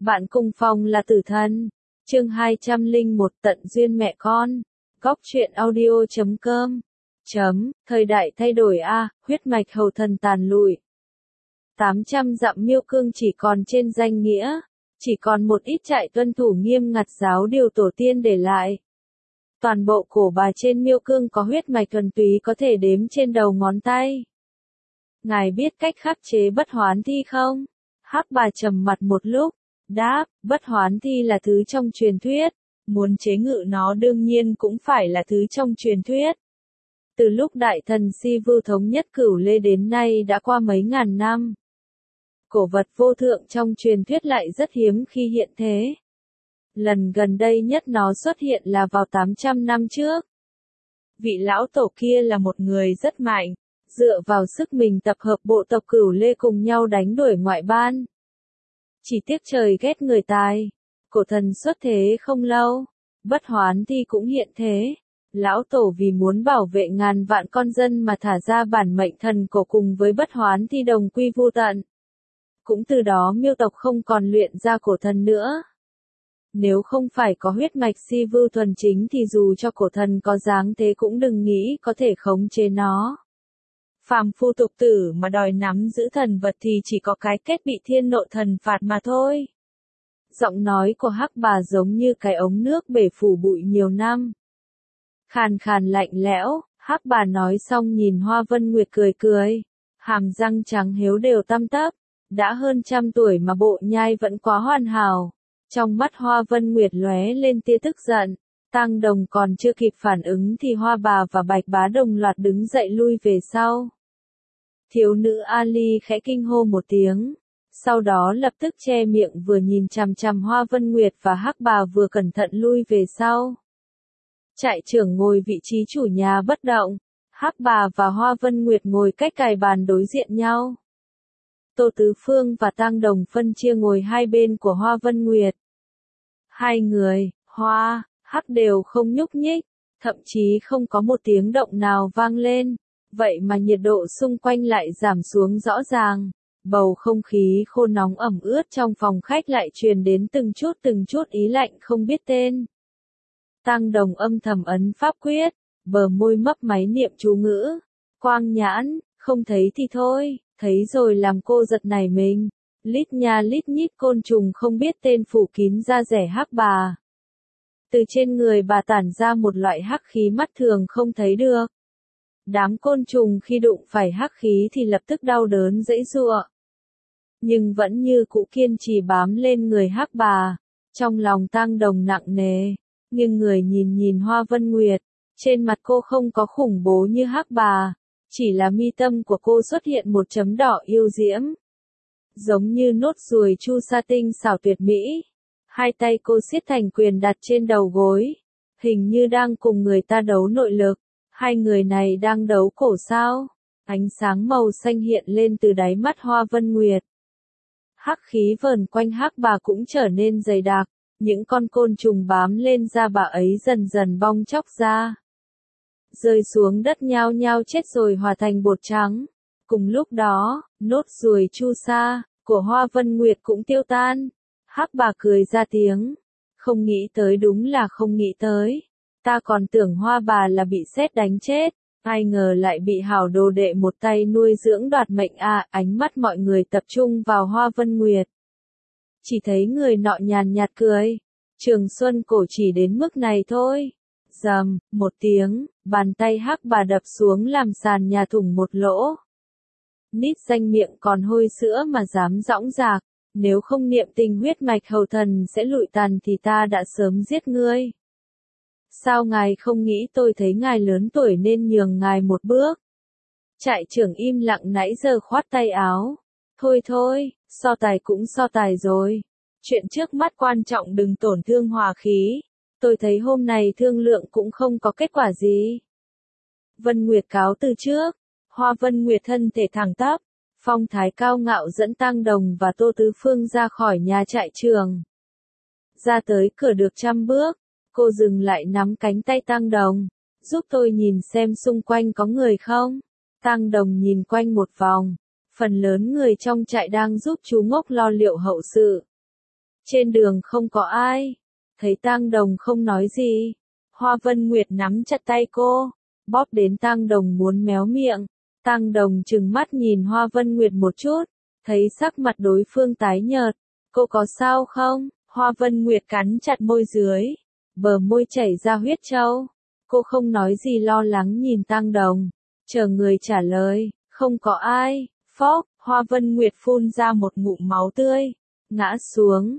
Bạn cùng phòng là tử thần. Chương 201 Tận duyên mẹ con. Góc truyện audio.com. Thời đại thay đổi a, huyết mạch hầu thần tàn lụi. 800 dặm Miêu Cương chỉ còn trên danh nghĩa, chỉ còn một ít trại tuân thủ nghiêm ngặt giáo điều tổ tiên để lại. Toàn bộ cổ bà trên Miêu Cương có huyết mạch thuần túy có thể đếm trên đầu ngón tay. Ngài biết cách khắc chế bất hoán thi không? Hắc bà trầm mặt một lúc, đáp, bất hoán thi là thứ trong truyền thuyết, muốn chế ngự nó đương nhiên cũng phải là thứ trong truyền thuyết. Từ lúc đại thần Si Vưu thống nhất Cửu Lê đến nay đã qua mấy ngàn năm. Cổ vật vô thượng trong truyền thuyết lại rất hiếm khi hiện thế. Lần gần đây nhất nó xuất hiện là vào 800 năm trước. Vị lão tổ kia là một người rất mạnh, dựa vào sức mình tập hợp bộ tộc Cửu Lê cùng nhau đánh đuổi ngoại ban. Chỉ tiếc trời ghét người tài, cổ thần xuất thế không lâu, bất hoán thi cũng hiện thế. Lão tổ vì muốn bảo vệ ngàn vạn con dân mà thả ra bản mệnh thần cổ cùng với bất hoán thi đồng quy vu tận. Cũng từ đó Miêu tộc không còn luyện ra cổ thần nữa. Nếu không phải có huyết mạch Si Vưu thuần chính thì dù cho cổ thần có dáng thế cũng đừng nghĩ có thể khống chế nó. Phàm phu tục tử mà đòi nắm giữ thần vật thì chỉ có cái kết bị thiên nộ thần phạt mà thôi. Giọng nói của Hắc bà giống như cái ống nước bể phủ bụi nhiều năm. Khàn khàn lạnh lẽo, Hắc bà nói xong nhìn Hoa Vân Nguyệt cười cười, hàm răng trắng hiếu đều tăm tắp, đã hơn 100 tuổi mà bộ nhai vẫn quá hoàn hảo. Trong mắt Hoa Vân Nguyệt lóe lên tia tức giận, Tang Đồng còn chưa kịp phản ứng thì Hoa bà và Bạch Bá đồng loạt đứng dậy lui về sau. Thiếu nữ Ali khẽ kinh hô một tiếng, sau đó lập tức che miệng vừa nhìn chằm chằm Hoa Vân Nguyệt và Hắc bà vừa cẩn thận lui về sau. Trại trưởng ngồi vị trí chủ nhà bất động, Hắc bà và Hoa Vân Nguyệt ngồi cách cài bàn đối diện nhau. Tô Tứ Phương và Tang Đồng phân chia ngồi hai bên của Hoa Vân Nguyệt. Hai người, Hoa, Hắc đều không nhúc nhích, thậm chí không có một tiếng động nào vang lên, vậy mà nhiệt độ xung quanh lại giảm xuống rõ ràng. Bầu không khí khô nóng ẩm ướt trong phòng khách lại truyền đến từng chút ý lạnh không biết tên. Tang Đồng âm thầm ấn pháp quyết, bờ môi mấp máy niệm chú ngữ. Quang nhãn, không thấy thì thôi, thấy rồi làm cô giật nảy mình. Lít nha lít nhít côn trùng không biết tên phủ kín da rẻ Hắc bà. Từ trên người bà tản ra một loại hắc khí mắt thường không thấy được. Đám côn trùng khi đụng phải hắc khí thì lập tức đau đớn giãy giụa. Nhưng vẫn như cũ kiên trì bám lên người Hắc bà. Trong lòng Tang Đồng nặng nề, nhưng người nhìn Hoa Vân Nguyệt, trên mặt cô không có khủng bố như Hắc bà, chỉ là mi tâm của cô xuất hiện một chấm đỏ yêu diễm. Giống như nốt ruồi chu sa tinh xảo tuyệt mỹ. Hai tay cô siết thành quyền đặt trên đầu gối, hình như đang cùng người ta đấu nội lực. Hai người này đang đấu cổ sao? Ánh sáng màu xanh hiện lên từ đáy mắt Hoa Vân Nguyệt. Hắc khí vờn quanh Hắc bà cũng trở nên dày đặc, những con côn trùng bám lên da bà ấy dần dần bong chóc ra. Rơi xuống đất nhao nhao chết rồi hòa thành bột trắng. Cùng lúc đó, nốt ruồi chu sa của Hoa Vân Nguyệt cũng tiêu tan. Hắc bà cười ra tiếng. Không nghĩ tới, đúng là không nghĩ tới. Ta còn tưởng Hoa bà là bị sét đánh chết, ai ngờ lại bị hảo đồ đệ một tay nuôi dưỡng đoạt mệnh à. Ánh mắt mọi người tập trung vào Hoa Vân Nguyệt. Chỉ thấy người nọ nhàn nhạt cười. Trường xuân cổ chỉ đến mức này thôi. Rầm, một tiếng, bàn tay Hắc bà đập xuống làm sàn nhà thủng một lỗ. Nít danh miệng còn hôi sữa mà dám dõng dạc, nếu không niệm tình huyết mạch hầu thần sẽ lụi tàn thì ta đã sớm giết ngươi. Sao ngài không nghĩ tôi thấy ngài lớn tuổi nên nhường ngài một bước? Trại trưởng im lặng nãy giờ khoát tay áo. Thôi, so tài cũng so tài rồi. Chuyện trước mắt quan trọng đừng tổn thương hòa khí. Tôi thấy hôm nay thương lượng cũng không có kết quả gì. Vân Nguyệt cáo từ trước. Hoa Vân Nguyệt thân thể thẳng tắp, phong thái cao ngạo dẫn Tang Đồng và Tô Tứ Phương ra khỏi nhà trại trường. Ra tới cửa được 100 bước, cô dừng lại nắm cánh tay Tang Đồng, giúp tôi nhìn xem xung quanh có người không. Tang Đồng nhìn quanh một vòng, phần lớn người trong trại đang giúp chú Ngốc lo liệu hậu sự. Trên đường không có ai. Thấy Tang Đồng không nói gì. Hoa Vân Nguyệt nắm chặt tay cô, bóp đến Tang Đồng muốn méo miệng. Tang Đồng trừng mắt nhìn Hoa Vân Nguyệt một chút, thấy sắc mặt đối phương tái nhợt. Cô có sao không? Hoa Vân Nguyệt cắn chặt môi dưới, bờ môi chảy ra huyết trâu. Cô không nói gì lo lắng nhìn Tang Đồng, chờ người trả lời, không có ai. Phốc, Hoa Vân Nguyệt phun ra một ngụm máu tươi, ngã xuống.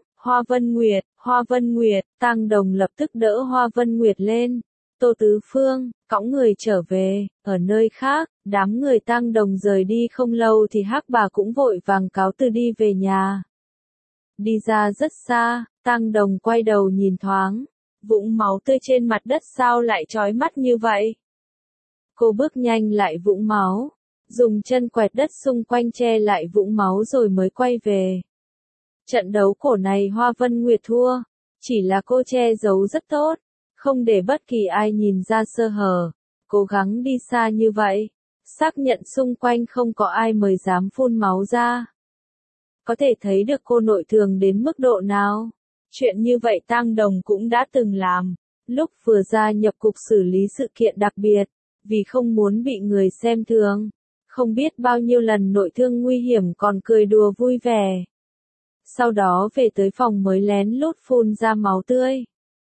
Hoa Vân Nguyệt, Tang Đồng lập tức đỡ Hoa Vân Nguyệt lên. Tô Tứ Phương, cõng người trở về, ở nơi khác, đám người Tang Đồng rời đi không lâu thì Hắc bà cũng vội vàng cáo từ đi về nhà. Đi ra rất xa, Tang Đồng quay đầu nhìn thoáng, vũng máu tươi trên mặt đất sao lại chói mắt như vậy. Cô bước nhanh lại vũng máu, dùng chân quẹt đất xung quanh che lại vũng máu rồi mới quay về. Trận đấu cổ này Hoa Vân Nguyệt thua, chỉ là cô che giấu rất tốt, không để bất kỳ ai nhìn ra sơ hở, cố gắng đi xa như vậy, xác nhận xung quanh không có ai mới dám phun máu ra. Có thể thấy được cô nội thường đến mức độ nào. Chuyện như vậy Tang Đồng cũng đã từng làm, lúc vừa gia nhập cục xử lý sự kiện đặc biệt, vì không muốn bị người xem thường, không biết bao nhiêu lần nội thương nguy hiểm còn cười đùa vui vẻ. Sau đó về tới phòng mới lén lút phun ra máu tươi.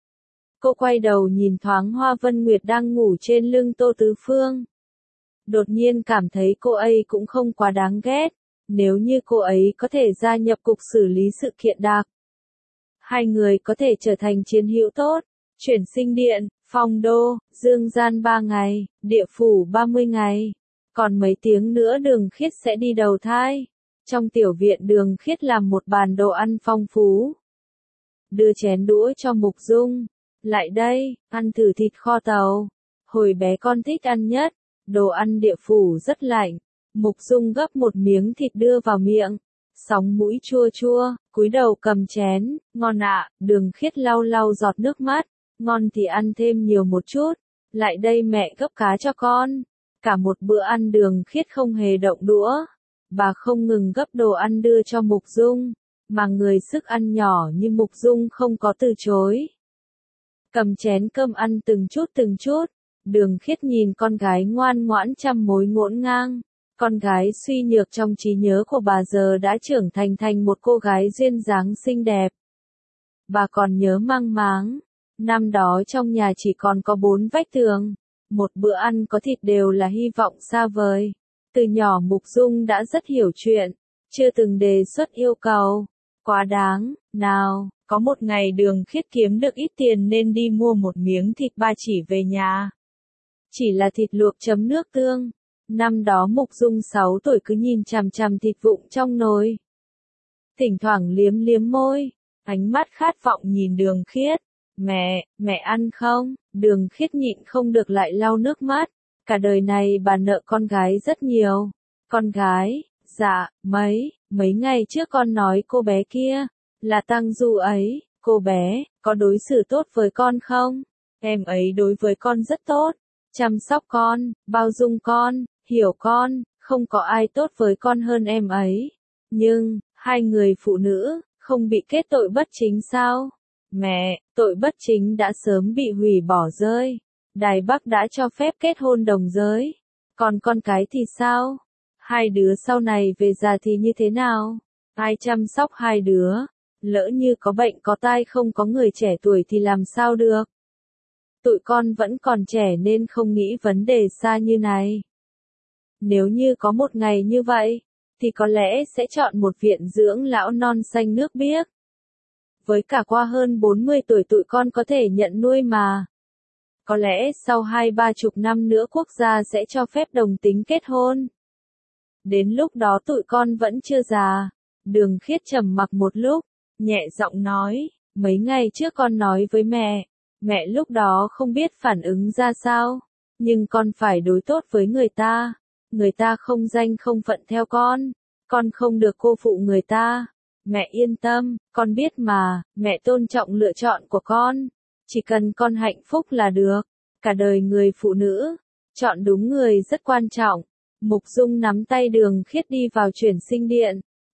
Cô quay đầu nhìn thoáng Hoa Vân Nguyệt đang ngủ trên lưng Tô Tứ Phương. Đột nhiên cảm thấy cô ấy cũng không quá đáng ghét, nếu như cô ấy có thể gia nhập cục xử lý sự kiện đặc. Hai người có thể trở thành chiến hữu tốt, chuyển sinh điện, phong đô, dương gian 3 ngày, địa phủ 30 ngày. Còn mấy tiếng nữa Đường Khiết sẽ đi đầu thai. Trong tiểu viện Đường Khiết làm một bàn đồ ăn phong phú. Đưa chén đũa cho Mục Dung. Lại đây, ăn thử thịt kho tàu. Hồi bé con thích ăn nhất, đồ ăn địa phủ rất lạnh. Mục Dung gấp một miếng thịt đưa vào miệng. Sóng mũi chua chua, cúi đầu cầm chén, ngon ạ. Đường Khiết lau lau giọt nước mắt, ngon thì ăn thêm nhiều một chút. Lại đây mẹ gấp cá cho con. Cả một bữa ăn Đường Khiết không hề động đũa. Bà không ngừng gấp đồ ăn đưa cho Mục Dung, mà người sức ăn nhỏ như Mục Dung không có từ chối. Cầm chén cơm ăn từng chút, Đường Khiết nhìn con gái ngoan ngoãn chăm mối ngổn ngang. Con gái suy nhược trong trí nhớ của bà giờ đã trưởng thành một cô gái duyên dáng xinh đẹp. Bà còn nhớ mang máng, năm đó trong nhà chỉ còn có 4 vách tường, một bữa ăn có thịt đều là hy vọng xa vời. Từ nhỏ Mục Dung đã rất hiểu chuyện, chưa từng đề xuất yêu cầu. Quá đáng, nào, có một ngày Đường Khiết kiếm được ít tiền nên đi mua một miếng thịt ba chỉ về nhà. Chỉ là thịt luộc chấm nước tương. Năm đó Mục Dung 6 tuổi cứ nhìn chằm chằm thịt vụn trong nồi. Thỉnh thoảng liếm liếm môi, ánh mắt khát vọng nhìn Đường Khiết. Mẹ ăn không? Đường Khiết nhịn không được lại lau nước mắt. Cả đời này bà nợ con gái rất nhiều. Con gái, dạ, mấy ngày trước con nói cô bé kia, là Tăng Du ấy, cô bé, có đối xử tốt với con không? Em ấy đối với con rất tốt, chăm sóc con, bao dung con, hiểu con, không có ai tốt với con hơn em ấy. Nhưng, hai người phụ nữ, không bị kết tội bất chính sao? Mẹ, tội bất chính đã sớm bị hủy bỏ rơi. Đài Bắc đã cho phép kết hôn đồng giới. Còn con cái thì sao? Hai đứa sau này về già thì như thế nào? Ai chăm sóc hai đứa? Lỡ như có bệnh có tai không có người trẻ tuổi thì làm sao được? Tụi con vẫn còn trẻ nên không nghĩ vấn đề xa như này. Nếu như có một ngày như vậy, thì có lẽ sẽ chọn một viện dưỡng lão non xanh nước biếc. Với cả qua hơn 40 tuổi tụi con có thể nhận nuôi mà. Có lẽ sau 20-30 năm nữa quốc gia sẽ cho phép đồng tính kết hôn. Đến lúc đó tụi con vẫn chưa già. Đường Khiết trầm mặc một lúc, nhẹ giọng nói, mấy ngày trước con nói với mẹ lúc đó không biết phản ứng ra sao, nhưng con phải đối tốt với người ta không danh không phận theo con không được cô phụ người ta. Mẹ yên tâm, con biết mà, mẹ tôn trọng lựa chọn của con. Chỉ cần con hạnh phúc là được. Cả đời người phụ nữ, chọn đúng người rất quan trọng. Mục Dung nắm tay Đường Khiết đi vào chuyển sinh điện.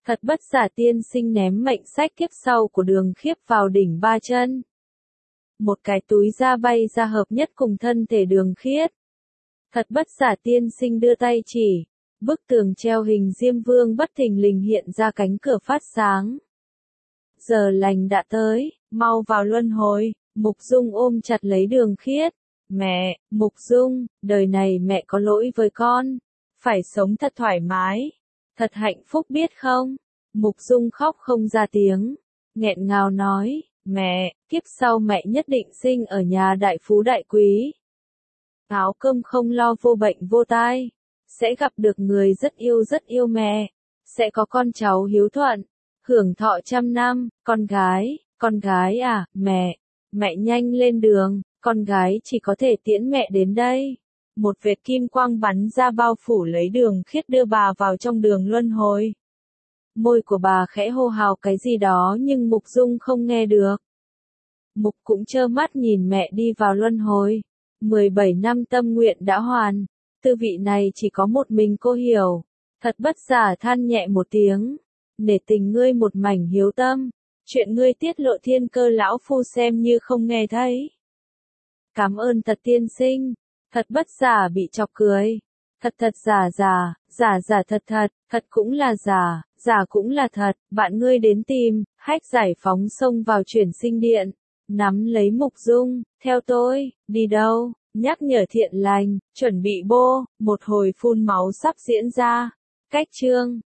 Thật bất giả tiên sinh ném mệnh sách kiếp sau của Đường Khiếp vào đỉnh ba chân. Một cái túi da bay ra hợp nhất cùng thân thể Đường Khiết. Thật bất giả tiên sinh đưa tay chỉ, bức tường treo hình Diêm Vương bất thình lình hiện ra cánh cửa phát sáng. Giờ lành đã tới, mau vào luân hồi. Mục Dung ôm chặt lấy Đường Khiết. Mẹ, Mục Dung, đời này mẹ có lỗi với con. Phải sống thật thoải mái. Thật hạnh phúc biết không? Mục Dung khóc không ra tiếng. Nghẹn ngào nói, mẹ, kiếp sau mẹ nhất định sinh ở nhà đại phú đại quý. Áo cơm không lo vô bệnh vô tai. Sẽ gặp được người rất yêu mẹ. Sẽ có con cháu hiếu thuận. Hưởng thọ 100 năm, con gái à, mẹ nhanh lên đường, con gái chỉ có thể tiễn mẹ đến đây. Một vệt kim quang bắn ra bao phủ lấy Đường Khiết đưa bà vào trong đường luân hồi. Môi của bà khẽ hô hào cái gì đó nhưng Mục Dung không nghe được. Mục cũng trơ mắt nhìn mẹ đi vào luân hồi. 17 năm tâm nguyện đã hoàn. Tư vị này chỉ có một mình cô hiểu. Thật bất giả than nhẹ một tiếng. Nể tình ngươi một mảnh hiếu tâm. Chuyện ngươi tiết lộ thiên cơ lão phu xem như không nghe thấy. Cảm ơn Thật tiên sinh. Thật bất giả bị chọc cười. Thật giả thật, thật cũng là giả cũng là thật. Bạn ngươi đến tìm, hách giải phóng xông vào chuyển sinh điện. Nắm lấy Mục Dung, theo tôi, đi đâu? Nhắc nhở Thiện Lành, chuẩn bị bô, một hồi phun máu sắp diễn ra. Cách chương